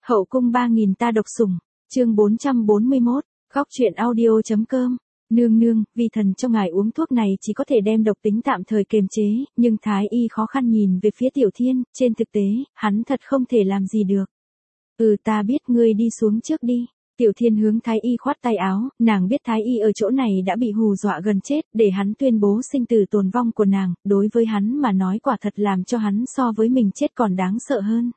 Hậu cung 3000 ta độc sủng, chương 441, góc truyện audio.com. Nương nương, vì thần cho ngài uống thuốc này chỉ có thể đem độc tính tạm thời kiềm chế, nhưng Thái y khó khăn nhìn về phía Tiểu Thiên, trên thực tế, hắn thật không thể làm gì được. Ta biết, ngươi đi xuống trước đi. Tiểu Thiên hướng Thái y khoát tay áo, nàng biết Thái y ở chỗ này đã bị hù dọa gần chết, để hắn tuyên bố sinh tử tồn vong của nàng, đối với hắn mà nói quả thật làm cho hắn so với mình chết còn đáng sợ hơn.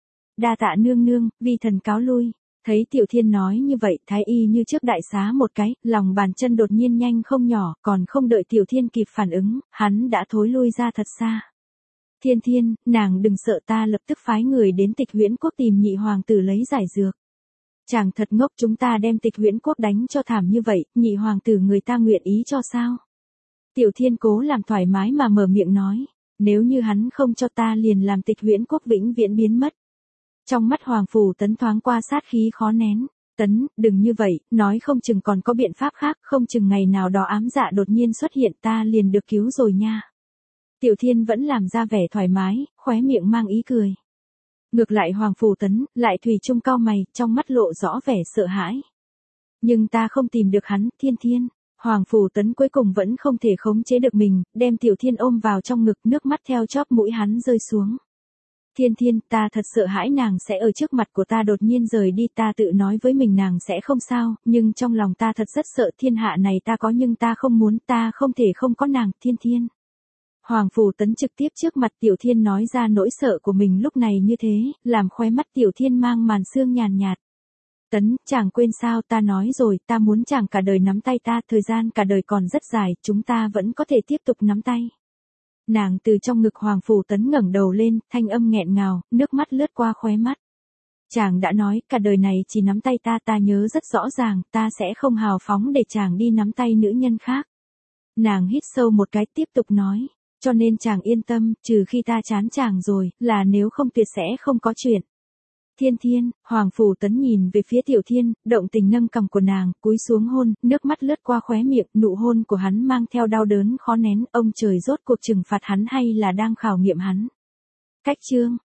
Đa tạ nương nương, vi thần cáo lui. Thấy Tiểu Thiên nói như vậy, Thái y như trước đại xá một cái, lòng bàn chân đột nhiên nhanh không nhỏ, còn không đợi Tiểu Thiên kịp phản ứng, hắn đã thối lui ra thật xa. Thiên Thiên, nàng đừng sợ, ta lập tức phái người đến Tịch Huyễn Quốc tìm nhị hoàng tử lấy giải dược. Chàng thật ngốc, chúng ta đem Tịch Huyễn Quốc đánh cho thảm như vậy, nhị hoàng tử người ta nguyện ý cho sao? Tiểu Thiên cố làm thoải mái mà mở miệng nói, nếu như hắn không cho ta liền làm Tịch Huyễn Quốc vĩnh viễn biến mất. Trong mắt Hoàng Phủ Tấn thoáng qua sát khí khó nén. Tấn, đừng như vậy, nói không chừng còn có biện pháp khác, không chừng ngày nào đó ám dạ đột nhiên xuất hiện ta liền được cứu rồi nha. Tiểu Thiên vẫn làm ra vẻ thoải mái, khóe miệng mang ý cười. Ngược lại Hoàng Phủ Tấn, lại thủy chung cau mày, trong mắt lộ rõ vẻ sợ hãi. Nhưng ta không tìm được hắn, Thiên Thiên. Hoàng Phủ Tấn cuối cùng vẫn không thể khống chế được mình, đem Tiểu Thiên ôm vào trong ngực, nước mắt theo chóp mũi hắn rơi xuống. Thiên Thiên, ta thật sợ hãi nàng sẽ ở trước mặt của ta đột nhiên rời đi, ta tự nói với mình nàng sẽ không sao, nhưng trong lòng ta thật rất sợ, thiên hạ này ta có nhưng ta không muốn, ta không thể không có nàng, Thiên Thiên. Hoàng Phủ Tấn trực tiếp trước mặt Tiểu Thiên nói ra nỗi sợ của mình lúc này như thế, làm khóe mắt Tiểu Thiên mang màn sương nhàn nhạt. Tấn, chàng quên sao, ta nói rồi, ta muốn chàng cả đời nắm tay ta, thời gian cả đời còn rất dài, chúng ta vẫn có thể tiếp tục nắm tay. Nàng từ trong ngực Hoàng Phủ Tấn ngẩng đầu lên, thanh âm nghẹn ngào, nước mắt lướt qua khóe mắt. Chàng đã nói, cả đời này chỉ nắm tay ta, ta nhớ rất rõ ràng, ta sẽ không hào phóng để chàng đi nắm tay nữ nhân khác. Nàng hít sâu một cái tiếp tục nói, cho nên chàng yên tâm, trừ khi ta chán chàng rồi, là nếu không tuyệt sẽ không có chuyện. Thiên Thiên, Hoàng Phủ Tấn nhìn về phía Tiểu Thiên, động tình nâng cằm của nàng, cúi xuống hôn, nước mắt lướt qua khóe miệng, nụ hôn của hắn mang theo đau đớn khó nén, ông trời rốt cuộc trừng phạt hắn hay là đang khảo nghiệm hắn. Cách chương